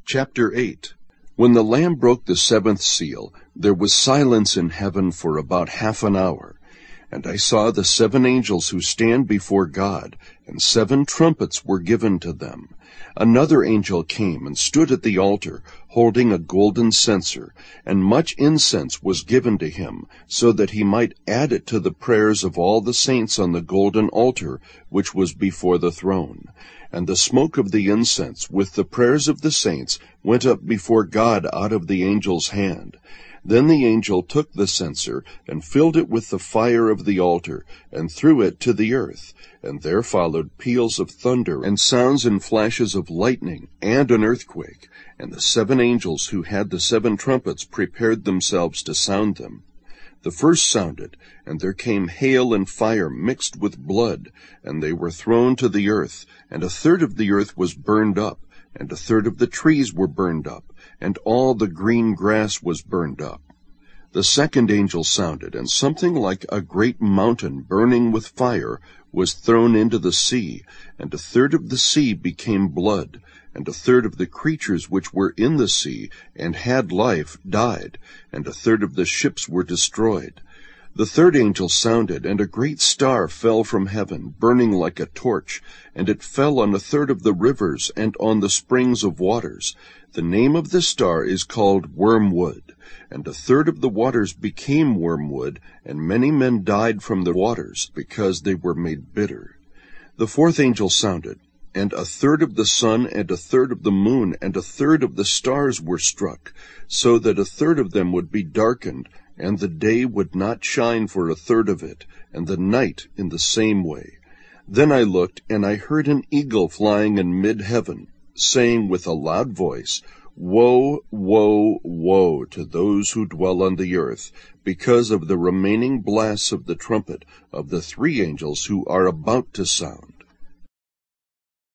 Chapter 8. When the Lamb broke the seventh seal, there was silence in heaven for about half an hour. And I saw the 7 angels who stand before God, and 7 trumpets were given to them. Another angel came and stood at the altar, holding a golden censer, and much incense was given to him, so that he might add it to the prayers of all the saints on the golden altar which was before the throne. And the smoke of the incense, with the prayers of the saints, went up before God out of the angel's hand. Then the angel took the censer, and filled it with the fire of the altar, and threw it to the earth. And there followed peals of thunder, and sounds and flashes of lightning, and an earthquake. And the 7 angels who had the 7 trumpets prepared themselves to sound them. The first sounded, and there came hail and fire mixed with blood, and they were thrown to the earth, and a third of the earth was burned up, and a third of the trees were burned up, and all the green grass was burned up. The second angel sounded, and something like a great mountain burning with fire was thrown into the sea, and a third of the sea became blood, and a third of the creatures which were in the sea and had life died, and a third of the ships were destroyed. The third angel sounded, and a great star fell from heaven, burning like a torch, and it fell on a third of the rivers and on the springs of waters. The name of the star is called Wormwood. And a third of the waters became wormwood, and many men died from the waters, because they were made bitter. The fourth angel sounded, and a third of the sun, and a third of the moon, and a third of the stars were struck, so that a third of them would be darkened, and the day would not shine for a third of it, and the night in the same way. Then I looked, and I heard an eagle flying in mid-heaven, saying with a loud voice, Woe, woe, woe to those who dwell on the earth, because of the remaining blasts of the trumpet of the 3 angels who are about to sound.